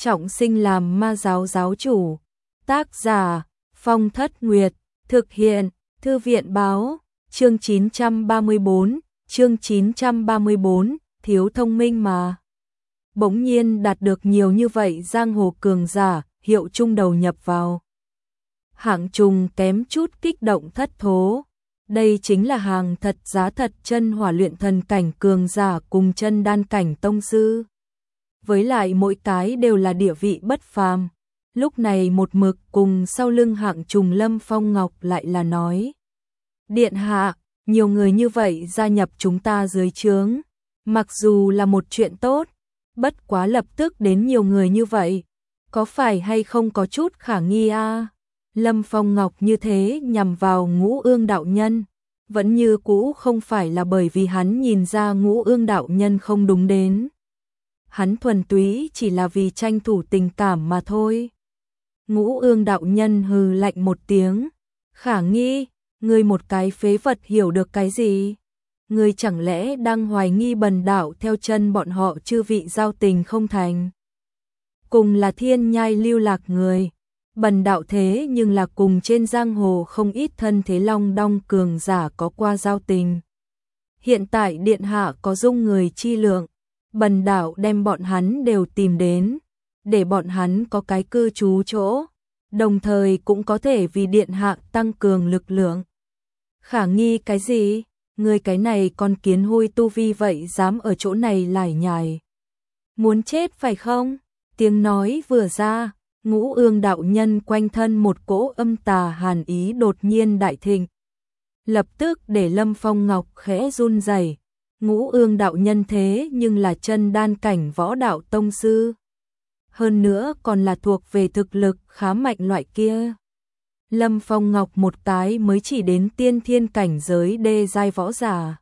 trọng sinh làm ma giáo giáo chủ. Tác giả Phong Thất Nguyệt, thực hiện Thư viện báo, chương 934, thiếu thông minh mà. Bỗng nhiên đạt được nhiều như vậy giang hồ cường giả, Hiệu Trung đầu nhập vào. Hạng Trùng kém chút kích động thất thố. Đây chính là hàng thật giá thật chân hỏa luyện thần cảnh cường giả cùng chân đan cảnh tông sư. Với lại mỗi cái đều là địa vị bất phàm. Lúc này một mực cùng sau lưng Hạng Trùng Lâm Phong Ngọc lại là nói: Điện hạ, nhiều người như vậy gia nhập chúng ta dưới trướng, mặc dù là một chuyện tốt, bất quá lập tức đến nhiều người như vậy, có phải hay không có chút khả nghi a? Lâm Phong Ngọc như thế nhằm vào Ngũ Ương đạo nhân, vẫn như cũ không phải là bởi vì hắn nhìn ra Ngũ Ương đạo nhân không đúng đến. Hắn thuần túy chỉ là vì tranh thủ tình cảm mà thôi. Ngũ Ương đạo nhân hừ lạnh một tiếng: Khả nghi, ngươi một cái phế vật hiểu được cái gì? Ngươi chẳng lẽ đang hoài nghi bần đạo theo chân bọn họ chư vị giao tình không thành? Cùng là thiên nhai lưu lạc người, bần đạo thế nhưng là cùng trên giang hồ không ít thân thế long đong cường giả có qua giao tình. Hiện tại điện hạ có dung người chi lượng, bần đạo đem bọn hắn đều tìm đến, để bọn hắn có cái cư trú chỗ, đồng thời cũng có thể vì điện hạ tăng cường lực lượng. Khả nghi cái gì? Ngươi cái này con kiến hôi tu vi vậy dám ở chỗ này lải nhải. Muốn chết phải không? Tiếng nói vừa ra, Ngũ Ương đạo nhân quanh thân một cỗ âm tà hàn ý đột nhiên đại thịnh. Lập tức để Lâm Phong Ngọc khẽ run rẩy. Ngũ Ương đạo nhân thế nhưng là chân đan cảnh võ đạo tông sư. Hơn nữa còn là thuộc về thực lực khá mạnh loại kia. Lâm Phong Ngọc một cái mới chỉ đến tiên thiên cảnh giới đê giai võ giả.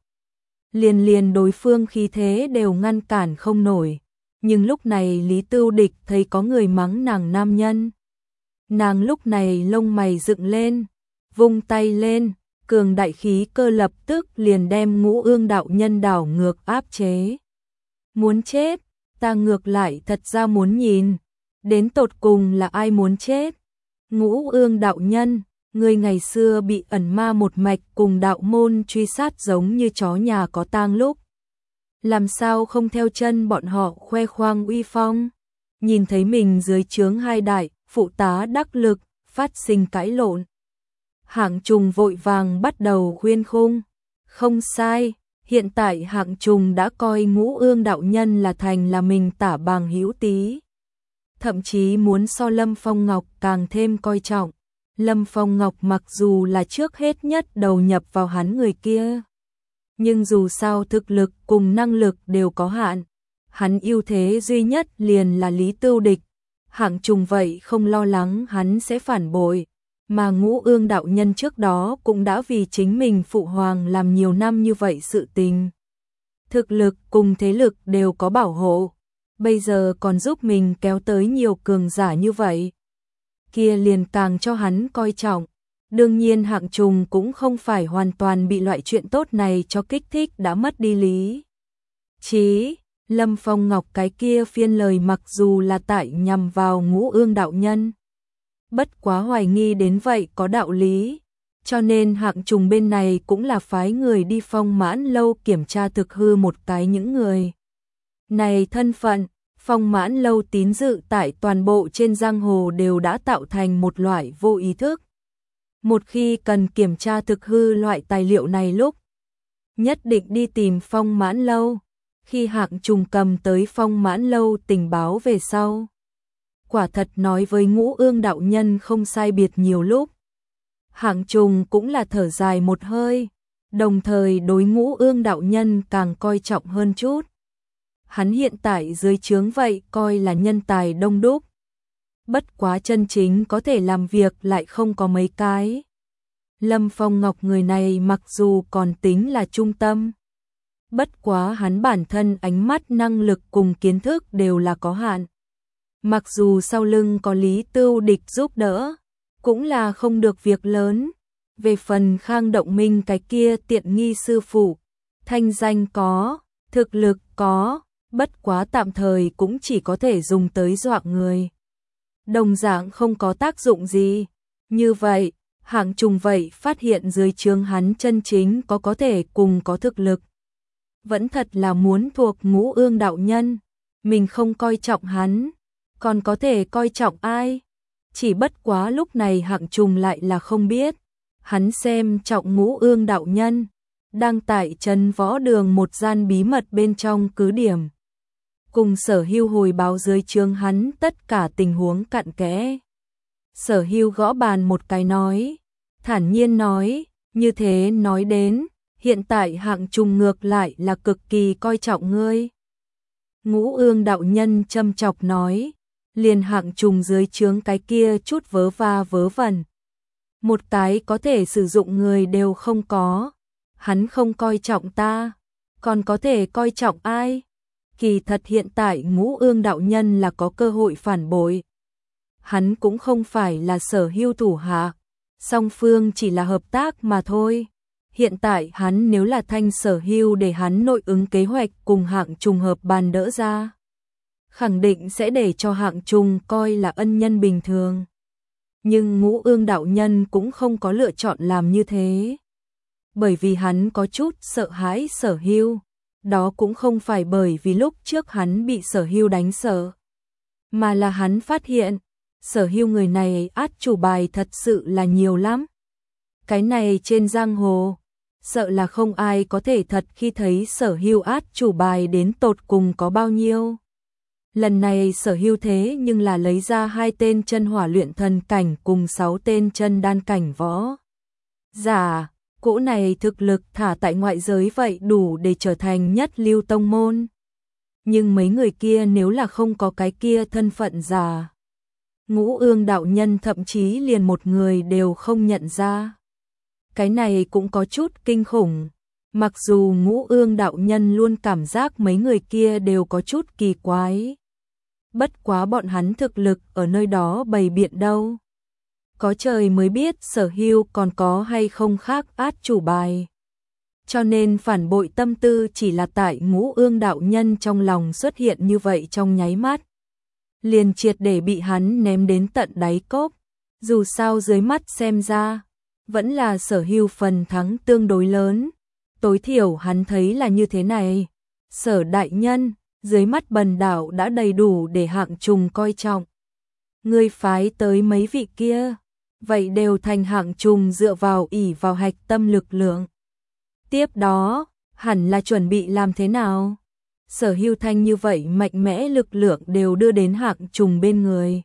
Liền đối phương khí thế đều ngăn cản không nổi. Nhưng lúc này Lý Tưu Địch thấy có người mắng nàng nam nhân. Nàng lúc này lông mày dựng lên, vung tay lên, cường đại khí cơ lập tức liền đem Ngũ Ương đạo nhân đảo ngược áp chế. Muốn chết, ta ngược lại thật ra muốn nhìn, đến tột cùng là ai muốn chết. Ngũ Ương đạo nhân, người ngày xưa bị ẩn ma một mạch cùng đạo môn truy sát giống như chó nhà có tang lúc. Làm sao không theo chân bọn họ khoe khoang uy phong? Nhìn thấy mình dưới trướng hai đại, phụ tá đắc lực, phát sinh cãi lộn. Hạng Trùng vội vàng bắt đầu khuyên khung. Không sai, hiện tại Hạng Trùng đã coi Ngũ Ương đạo nhân là thành là mình tả bằng hữu tí. Thậm chí muốn so Lâm Phong Ngọc càng thêm coi trọng. Lâm Phong Ngọc mặc dù là trước hết nhất đầu nhập vào hắn người kia, nhưng dù sao thực lực cùng năng lực đều có hạn. Hắn ưu thế duy nhất liền là Lý Tưu Địch. Hạng Trùng vậy không lo lắng hắn sẽ phản bội, mà Ngũ Ương đạo nhân trước đó cũng đã vì chính mình phụ hoàng làm nhiều năm như vậy sự tình. Thực lực cùng thế lực đều có bảo hộ, bây giờ còn giúp mình kéo tới nhiều cường giả như vậy, kia liền càng cho hắn coi trọng. Đương nhiên Hạng Trùng cũng không phải hoàn toàn bị loại chuyện tốt này cho kích thích đã mất đi lý trí. Lâm Phong Ngọc cái kia phiên lời mặc dù là tại nhằm vào Ngũ Ương đạo nhân, bất quá hoài nghi đến vậy có đạo lý, cho nên Hạng Trùng bên này cũng là phái người đi Phong Mãn Lâu kiểm tra thực hư một cái những người này thân phận. Phong Mãn Lâu tín dự tại toàn bộ trên giang hồ đều đã tạo thành một loại vô ý thức. Một khi cần kiểm tra thực hư loại tài liệu này lúc, nhất định đi tìm Phong Mãn Lâu. Khi Hạng Trùng cầm tới Phong Mãn Lâu tình báo về sau, quả thật nói với Ngũ Ương đạo nhân không sai biệt nhiều lúc. Hạng Trùng cũng là thở dài một hơi, đồng thời đối Ngũ Ương đạo nhân càng coi trọng hơn chút. Hắn hiện tại dưới trướng vậy coi là nhân tài đông đúc, bất quá chân chính có thể làm việc lại không có mấy cái. Lâm Phong Ngọc người này mặc dù còn tính là trung tâm, bất quá hắn bản thân ánh mắt năng lực cùng kiến thức đều là có hạn. Mặc dù sau lưng có Lý Tưu Địch giúp đỡ, cũng là không được việc lớn. Về phần Khang Động Minh cái kia tiện nghi sư phụ, thanh danh có, thực lực có, bất quá tạm thời cũng chỉ có thể dùng tới dọa người. Đồng dạng không có tác dụng gì. Như vậy, Hạng Trùng vậy phát hiện dưới trướng hắn chân chính có thể cùng có thực lực. Vẫn thật là muốn thuộc Ngũ Ương đạo nhân, mình không coi trọng hắn, còn có thể coi trọng ai? Chỉ bất quá lúc này Hạng Trùng lại là không biết, hắn xem trọng Ngũ Ương đạo nhân, đang tại Trấn Võ Đường một gian bí mật bên trong cứ điểm. Cùng Sở Hưu hồi báo dưới trướng hắn tất cả tình huống cặn kẽ. Sở Hưu gõ bàn một cái nói, thản nhiên nói, như thế nói đến, hiện tại Hạng Trùng ngược lại là cực kỳ coi trọng ngươi. Ngũ Ương đạo nhân châm chọc nói, liền Hạng Trùng dưới trướng cái kia chút vớ va vớ vẩn. Một cái có thể sử dụng người đều không có, hắn không coi trọng ta, còn có thể coi trọng ai? Kỳ thật hiện tại Ngũ Ương đạo nhân là có cơ hội phản bội. Hắn cũng không phải là Sở Hưu thủ hạ, song phương chỉ là hợp tác mà thôi. Hiện tại hắn nếu là thanh Sở Hưu để hắn nội ứng kế hoạch cùng Hạng Trùng hợp bàn đỡ ra, khẳng định sẽ để cho Hạng Trùng coi là ân nhân bình thường. Nhưng Ngũ Ương đạo nhân cũng không có lựa chọn làm như thế. Bởi vì hắn có chút sợ hãi Sở Hưu. Đó cũng không phải bởi vì lúc trước hắn bị Sở Hưu đánh sợ, mà là hắn phát hiện, Sở Hưu người này át chủ bài thật sự là nhiều lắm. Cái này trên giang hồ, sợ là không ai có thể thật khi thấy Sở Hưu át chủ bài đến tột cùng có bao nhiêu. Lần này Sở Hưu thế nhưng là lấy ra 2 tên chân hỏa luyện thần cảnh cùng 6 tên chân đan cảnh võ giả. Cỗ này thực lực thả tại ngoại giới vậy đủ để trở thành nhất lưu tông môn. Nhưng mấy người kia nếu là không có cái kia thân phận giả, Ngũ Ương đạo nhân thậm chí liền một người đều không nhận ra. Cái này cũng có chút kinh khủng. Mặc dù Ngũ Ương đạo nhân luôn cảm giác mấy người kia đều có chút kỳ quái. Bất quá bọn hắn thực lực ở nơi đó bày biện đâu. Có trời mới biết Sở Hưu còn có hay không khác át chủ bài. Cho nên phản bội tâm tư chỉ là tại Ngũ Ương đạo nhân trong lòng xuất hiện như vậy trong nháy mắt. Liền triệt để bị hắn ném đến tận đáy cốc. Dù sao dưới mắt xem ra, vẫn là Sở Hưu phần thắng tương đối lớn. Tối thiểu hắn thấy là như thế này. Sở đại nhân, dưới mắt bần đạo đã đầy đủ để Hạng Trùng coi trọng. Ngươi phái tới mấy vị kia, vậy đều thành Hạng Trùng dựa vào ỷ vào hạch tâm lực lượng. Tiếp đó, hẳn là chuẩn bị làm thế nào? Sở Hưu thanh như vậy mạnh mẽ lực lượng đều đưa đến Hạng Trùng bên người.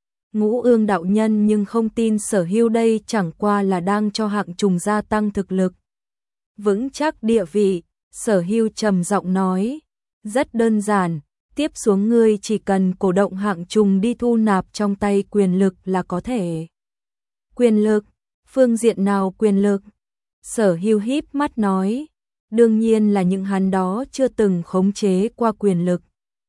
Ngũ Ương đạo nhân nhưng không tin Sở Hưu đây chẳng qua là đang cho Hạng Trùng gia tăng thực lực. Vững chắc địa vị, Sở Hưu trầm giọng nói, rất đơn giản, tiếp xuống ngươi chỉ cần cổ động Hạng Trùng đi thu nạp trong tay quyền lực là có thể. Quyền lực, phương diện nào quyền lực? Sở Hưu híp mắt nói, đương nhiên là những hắn đó chưa từng khống chế qua quyền lực.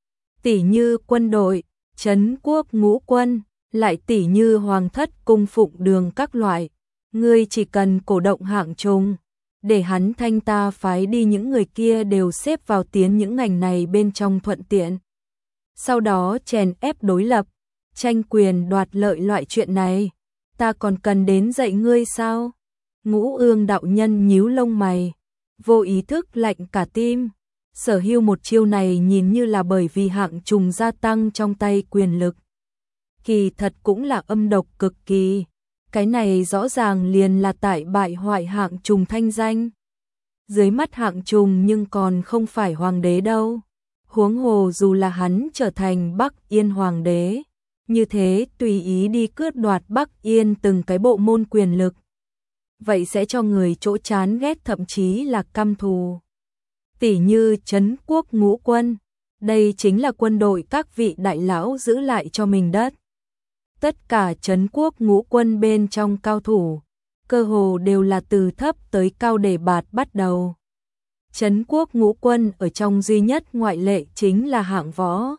Tỷ như quân đội, trấn quốc ngũ quân, lại tỷ như hoàng thất cung phụng đường các loại. Ngươi chỉ cần cổ động Hạng Trùng, để hắn thanh ta phái đi những người kia đều xếp vào tiến những ngành này bên trong thuận tiện. Sau đó chèn ép đối lập, tranh quyền đoạt lợi loại chuyện này, ta còn cần đến dạy ngươi sao? Ngũ Ương đạo nhân nhíu lông mày, vô ý thức lạnh cả tim. Sở Hưu một chiêu này nhìn như là bởi vì Hạng Trùng gia tăng trong tay quyền lực. Kỳ thật cũng là âm độc cực kỳ. Cái này rõ ràng liền là tại bại hoại Hạng Trùng thanh danh. Dưới mắt Hạng Trùng nhưng còn không phải hoàng đế đâu. Huống hồ dù là hắn trở thành Bắc Yên hoàng đế, như thế tùy ý đi cướp đoạt Bắc Yên từng cái bộ môn quyền lực. Vậy sẽ cho người chỗ chán ghét thậm chí là căm thù. Tỷ như trấn quốc ngũ quân, đây chính là quân đội các vị đại lão giữ lại cho mình đất. Tất cả trấn quốc ngũ quân bên trong cao thủ, cơ hồ đều là từ thấp tới cao đề bạt bắt đầu. Trấn quốc ngũ quân ở trong duy nhất ngoại lệ chính là Hạng Võ.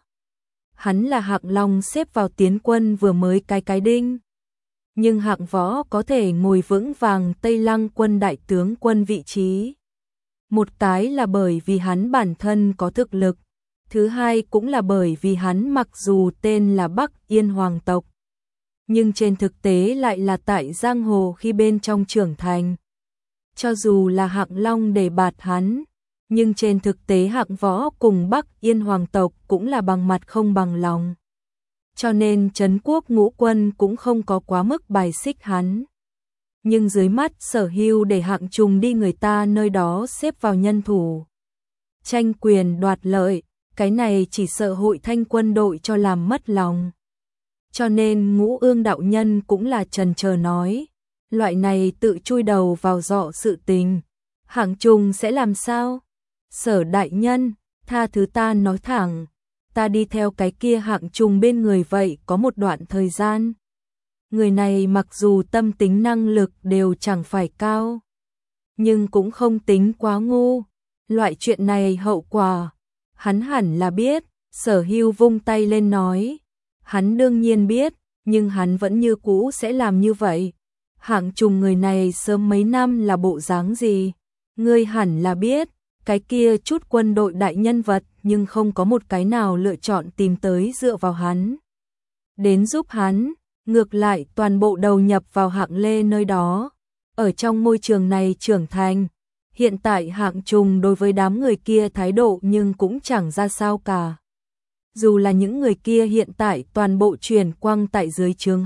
Hắn là Hạng Long xếp vào tiến quân vừa mới cái đinh. Nhưng Hạng Võ có thể ngồi vững vàng Tây Lăng quân đại tướng quân vị trí. Một cái là bởi vì hắn bản thân có thực lực, Thứ hai cũng là bởi vì hắn mặc dù tên là Bắc Yên Hoàng tộc, nhưng trên thực tế lại là tại giang hồ khi bên trong trưởng thành. Cho dù là Hạng Long đề bạt hắn, nhưng trên thực tế Hạng Võ cùng Bắc Yên Hoàng tộc cũng là bằng mặt không bằng lòng. Cho nên Trấn Quốc Ngũ Quân cũng không có quá mức bài xích hắn. Nhưng dưới mắt Sở Hưu để Hạng Trùng đi người ta nơi đó xếp vào nhân thủ, tranh quyền đoạt lợi, cái này chỉ sợ Hội Thanh quân đội cho làm mất lòng. Cho nên Ngũ Ương đạo nhân cũng là chần chờ nói, loại này tự chui đầu vào giọ sự tình, Hạng Trùng sẽ làm sao? Sở đại nhân, tha thứ ta nói thẳng, ta đi theo cái kia Hạng Trùng bên người vậy có một đoạn thời gian. Người này mặc dù tâm tính năng lực đều chẳng phải cao, nhưng cũng không tính quá ngu. Loại chuyện này hậu quả, hắn hẳn là biết. Sở Hưu vung tay lên nói, hắn đương nhiên biết, nhưng hắn vẫn như cũ sẽ làm như vậy. Hạng Trùng người này sớm mấy năm là bộ dáng gì, ngươi hẳn là biết, cái kia chút quân đội đại nhân vật nhưng không có một cái nào lựa chọn tìm tới dựa vào hắn đến giúp hắn, ngược lại toàn bộ đầu nhập vào Hạng Lê nơi đó, ở trong môi trường này trưởng thành. Hiện tại Hạng Trùng đối với đám người kia thái độ nhưng cũng chẳng ra sao cả. Dù là những người kia hiện tại toàn bộ chuyển quang tại dưới trướng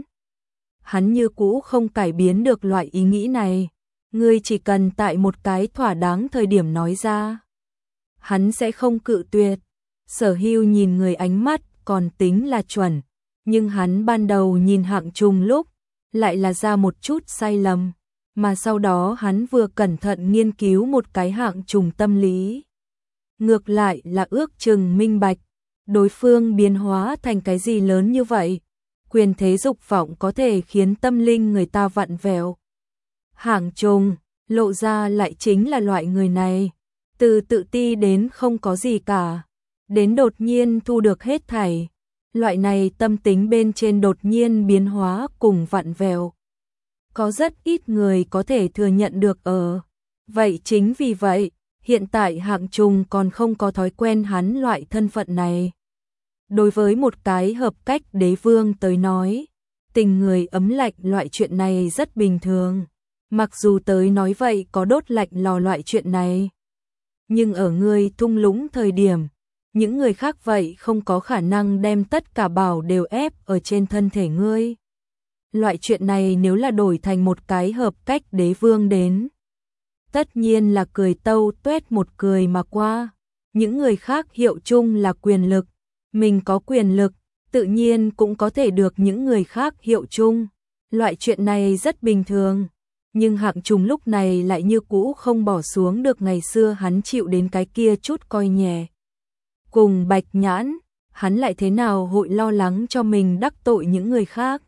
hắn như cũ không cải biến được loại ý nghĩ này. Ngươi chỉ cần tại một cái thỏa đáng thời điểm nói ra, hắn sẽ không cự tuyệt. Sở Hưu nhìn người ánh mắt còn tính là chuẩn, nhưng hắn ban đầu nhìn Hạng Trùng lúc lại là ra một chút sai lầm, mà sau đó hắn vừa cẩn thận nghiên cứu một cái Hạng Trùng tâm lý, ngược lại là ước chừng minh bạch đối phương biến hóa thành cái gì lớn như vậy. Quyền thế dục vọng có thể khiến tâm linh người ta vặn vẹo. Hạng Trùng lộ ra lại chính là loại người này, từ tự ti đến không có gì cả, đến đột nhiên thu được hết thảy. Loại này tâm tính bên trên đột nhiên biến hóa cùng vặn vẹo, có rất ít người có thể thừa nhận được ở. Vậy chính vì vậy, hiện tại Hạng Trùng còn không có thói quen hắn loại thân phận này. Đối với một cái hợp cách đế vương tới nói, tình người ấm lạnh loại chuyện này rất bình thường. Mặc dù tới nói vậy có đốt lạnh lò loại chuyện này, nhưng ở ngươi thung lũng thời điểm, những người khác vậy không có khả năng đem tất cả bảo đều ép ở trên thân thể ngươi. Loại chuyện này nếu là đổi thành một cái hợp cách đế vương đến, tất nhiên là cười tâu tuét một cười mà qua. Những người khác hiệu chung là quyền lực, mình có quyền lực, tự nhiên cũng có thể được những người khác hiệu chung. Loại chuyện này rất bình thường, nhưng Hạng Trùng lúc này lại như cũ không bỏ xuống được ngày xưa hắn chịu đến cái kia chút coi nhẹ. Cùng Bạch Nhãn, hắn lại thế nào hội lo lắng cho mình đắc tội những người khác.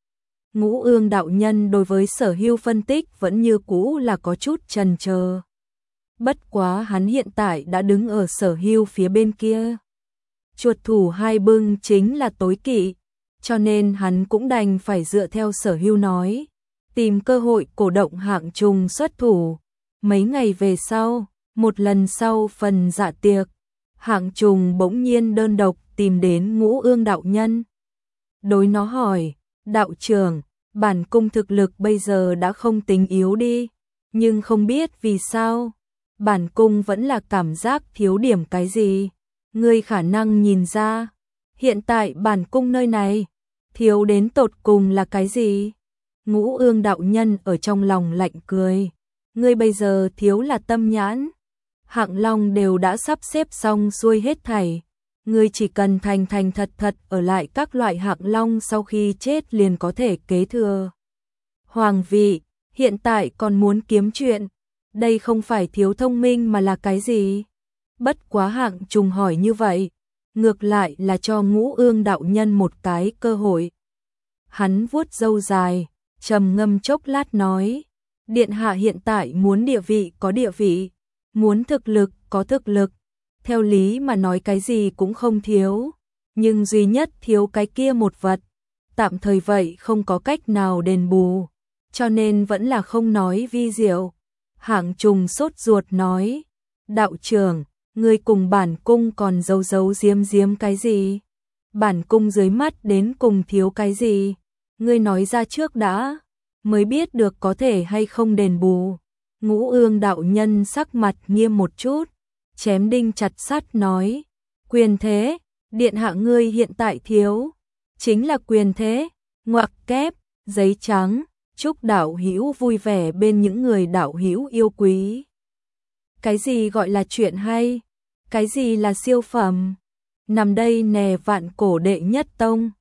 Ngũ Ương đạo nhân đối với Sở Hưu phân tích vẫn như cũ là có chút chần chờ. Bất quá hắn hiện tại đã đứng ở Sở Hưu phía bên kia. Chuột thủ hai bưng chính là tối kỵ, cho nên hắn cũng đành phải dựa theo Sở Hưu nói, tìm cơ hội cổ động Hạng Trùng xuất thủ. Mấy ngày về sau, một lần sau phần dạ tiệc, Hạng Trùng bỗng nhiên đơn độc tìm đến Ngũ Ương đạo nhân. Đối nó hỏi, đạo trưởng, bản cung thực lực bây giờ đã không tính yếu đi, nhưng không biết vì sao, bản cung vẫn là cảm giác thiếu điểm cái gì. Ngươi khả năng nhìn ra, hiện tại bản cung nơi này, thiếu đến tột cùng là cái gì? Ngũ Ương đạo nhân ở trong lòng lạnh cười, ngươi bây giờ thiếu là tâm nhãn. Hạng Long đều đã sắp xếp xong xuôi hết thảy, ngươi chỉ cần thành thành thật thật ở lại các loại Hạng Long sau khi chết liền có thể kế thừa hoàng vị. Hiện tại còn muốn kiếm chuyện, đây không phải thiếu thông minh mà là cái gì? Bất quá Hạng Trùng hỏi như vậy, ngược lại là cho Ngũ Ương đạo nhân một cái cơ hội. Hắn vuốt râu dài, trầm ngâm chốc lát nói, điện hạ hiện tại muốn địa vị có địa vị, muốn thực lực có thực lực, theo lý mà nói cái gì cũng không thiếu, nhưng duy nhất thiếu cái kia một vật, tạm thời vậy không có cách nào đền bù, cho nên vẫn là không nói vi diệu. Hạng Trùng sốt ruột nói, đạo trưởng, Ngươi cùng bản cung còn giấu giấu giếm giếm cái gì? Bản cung dưới mắt đến cùng thiếu cái gì? Ngươi nói ra trước đã, mới biết được có thể hay không đền bù. Ngũ Ương đạo nhân sắc mặt nghiêm một chút, chém đinh chặt sắt nói, quyền thế, điện hạ ngươi hiện tại thiếu, chính là quyền thế, ngoặc kép, giấy trắng, chúc đạo hữu vui vẻ bên những người đạo hữu yêu quý. Cái gì gọi là chuyện hay? Cái gì là siêu phẩm? Nằm đây nè vạn cổ đệ nhất tông.